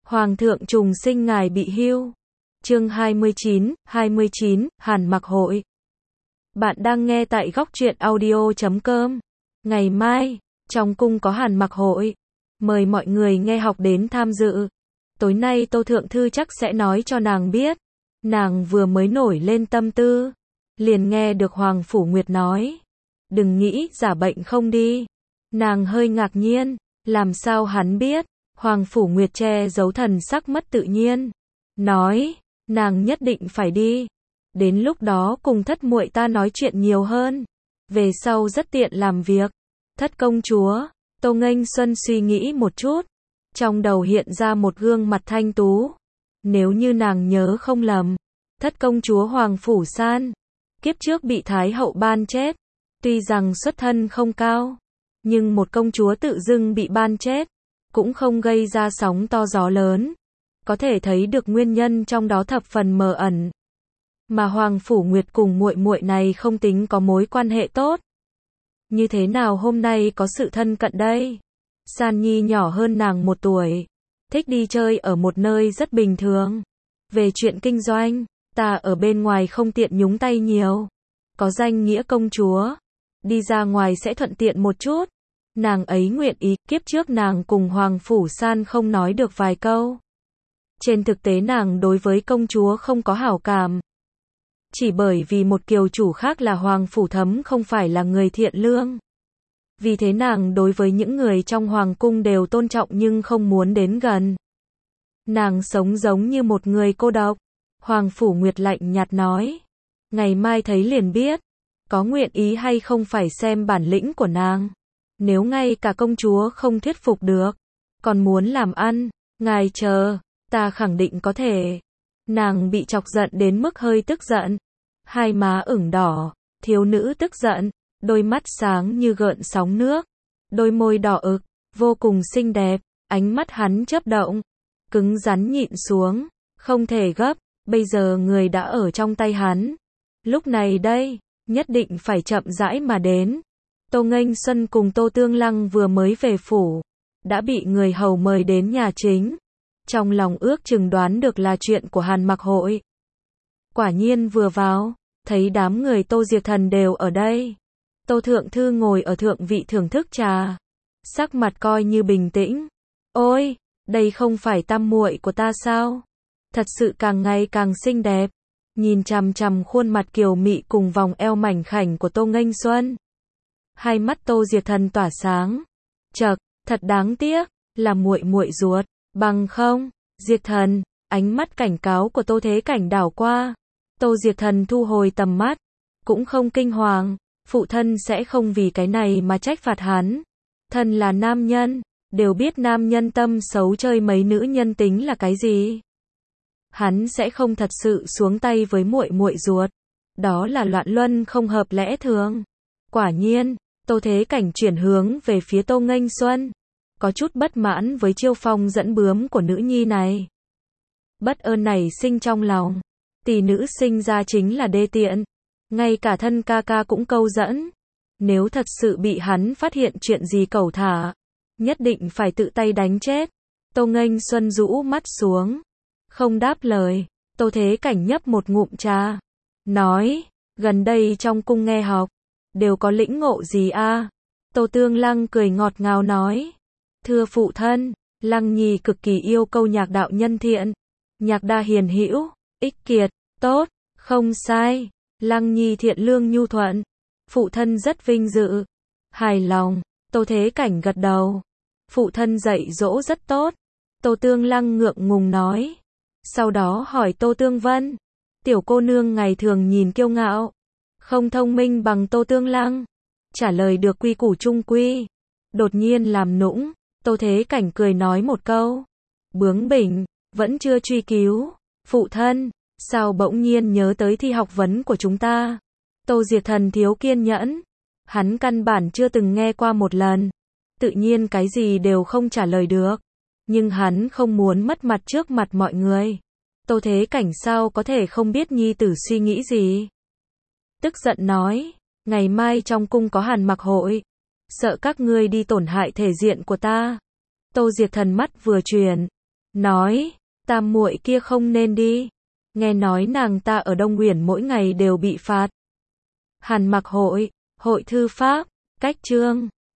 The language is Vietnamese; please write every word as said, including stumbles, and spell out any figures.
Hoàng thượng trùng sinh ngài bị hưu. Chương hai mươi chín, hai mươi chín, Hàn Mặc Hội. Bạn đang nghe tại góc truyện audio chấm com. Ngày mai, trong cung có Hàn Mặc Hội. Mời mọi người nghe học đến tham dự. Tối nay Tô Thượng Thư chắc sẽ nói cho nàng biết. Nàng vừa mới nổi lên tâm tư. Liền nghe được Hoàng Phủ Nguyệt nói. Đừng nghĩ giả bệnh không đi. Nàng hơi ngạc nhiên. Làm sao hắn biết? Hoàng Phủ Nguyệt che giấu thần sắc mất tự nhiên. Nói, nàng nhất định phải đi. Đến lúc đó cùng thất muội ta nói chuyện nhiều hơn. Về sau rất tiện làm việc. Thất công chúa, Tô Nghênh Xuân suy nghĩ một chút. Trong đầu hiện ra một gương mặt thanh tú. Nếu như nàng nhớ không lầm, thất công chúa Hoàng Phủ San, kiếp trước bị Thái hậu ban chết. Tuy rằng xuất thân không cao, nhưng một công chúa tự dưng bị ban chết, cũng không gây ra sóng to gió lớn. Có thể thấy được nguyên nhân trong đó thập phần mờ ẩn. Mà Hoàng Phủ Nguyệt cùng muội muội này không tính có mối quan hệ tốt. Như thế nào hôm nay có sự thân cận đây? San Nhi nhỏ hơn nàng một tuổi, thích đi chơi ở một nơi rất bình thường. Về chuyện kinh doanh, ta ở bên ngoài không tiện nhúng tay nhiều. Có danh nghĩa công chúa, đi ra ngoài sẽ thuận tiện một chút. Nàng ấy nguyện ý, kiếp trước nàng cùng Hoàng Phủ San không nói được vài câu. Trên thực tế nàng đối với công chúa không có hảo cảm. Chỉ bởi vì một kiều chủ khác là Hoàng Phủ Thấm không phải là người thiện lương. Vì thế nàng đối với những người trong Hoàng cung đều tôn trọng nhưng không muốn đến gần. Nàng sống giống như một người cô độc. Hoàng Phủ Nguyệt lạnh nhạt nói. Ngày mai thấy liền biết. Có nguyện ý hay không phải xem bản lĩnh của nàng. Nếu ngay cả công chúa không thuyết phục được, còn muốn làm ăn, ngài chờ, ta khẳng định có thể. Nàng bị chọc giận đến mức hơi tức giận. Hai má ửng đỏ, thiếu nữ tức giận, đôi mắt sáng như gợn sóng nước, đôi môi đỏ ửng, vô cùng xinh đẹp, ánh mắt hắn chớp động, cứng rắn nhịn xuống, không thể gấp, bây giờ người đã ở trong tay hắn. Lúc này đây, nhất định phải chậm rãi mà đến. Tô Nghênh Xuân cùng Tô Tương Lăng vừa mới về phủ, đã bị người hầu mời đến nhà chính. Trong lòng ước chừng đoán được là chuyện của Hàn Mặc Hội. Quả nhiên vừa vào, thấy đám người Tô Diệp Thần đều ở đây. Tô Thượng Thư ngồi ở thượng vị thưởng thức trà, sắc mặt coi như bình tĩnh. Ôi, đây không phải tam muội của ta sao? Thật sự càng ngày càng xinh đẹp. Nhìn chằm chằm khuôn mặt kiều mị cùng vòng eo mảnh khảnh của Tô Nghênh Xuân. Hai mắt Tô Diệp Thần tỏa sáng. Chậc, thật đáng tiếc, là muội muội ruột, bằng không, Diệp Thần, ánh mắt cảnh cáo của Tô Thế Cảnh đảo qua. Tô Diệp Thần thu hồi tầm mắt, cũng không kinh hoàng, phụ thân sẽ không vì cái này mà trách phạt hắn. Thân là nam nhân, đều biết nam nhân tâm xấu chơi mấy nữ nhân tính là cái gì. Hắn sẽ không thật sự xuống tay với muội muội ruột. Đó là loạn luân không hợp lẽ thường. Quả nhiên, Tô Thế Cảnh chuyển hướng về phía Tô Nghênh Xuân, có chút bất mãn với chiêu phong dẫn bướm của nữ nhi này. Bất ơn này sinh trong lòng, tỷ nữ sinh ra chính là đê tiện, ngay cả thân ca ca cũng câu dẫn. Nếu thật sự bị hắn phát hiện chuyện gì cẩu thả, nhất định phải tự tay đánh chết. Tô Nghênh Xuân rũ mắt xuống, không đáp lời. Tô Thế Cảnh nhấp một ngụm trà, nói, gần đây trong cung nghe học, đều có lĩnh ngộ gì a? À? Tô Tương Lăng cười ngọt ngào nói, thưa phụ thân, Lăng Nhi cực kỳ yêu câu nhạc đạo nhân thiện, nhạc đa hiền hữu, ích kiệt, tốt, không sai, Lăng Nhi thiện lương nhu thuận, phụ thân rất vinh dự, hài lòng. Tô Thế Cảnh gật đầu, phụ thân dạy dỗ rất tốt. Tô Tương Lăng ngượng ngùng nói, sau đó hỏi Tô Tương Vân, tiểu cô nương ngày thường nhìn kiêu ngạo, không thông minh bằng Tô Tương Lăng, trả lời được quy củ trung quy, đột nhiên làm nũng. Tô Thế Cảnh cười nói một câu, bướng bỉnh, vẫn chưa truy cứu, phụ thân, sao bỗng nhiên nhớ tới thi học vấn của chúng ta? Tô Diệp Thần thiếu kiên nhẫn, hắn căn bản chưa từng nghe qua một lần, tự nhiên cái gì đều không trả lời được, nhưng hắn không muốn mất mặt trước mặt mọi người. Tô Thế Cảnh sao có thể không biết nhi tử suy nghĩ gì? Tức giận nói, ngày mai trong cung có Hàn Mặc Hội, sợ các ngươi đi tổn hại thể diện của ta. Tô Diệp Thần mắt vừa chuyển, nói, Tam muội kia không nên đi. Nghe nói nàng ta ở Đông Uyển mỗi ngày đều bị phạt. Hàn Mặc Hội, Hội Thư Pháp, Cách Chương.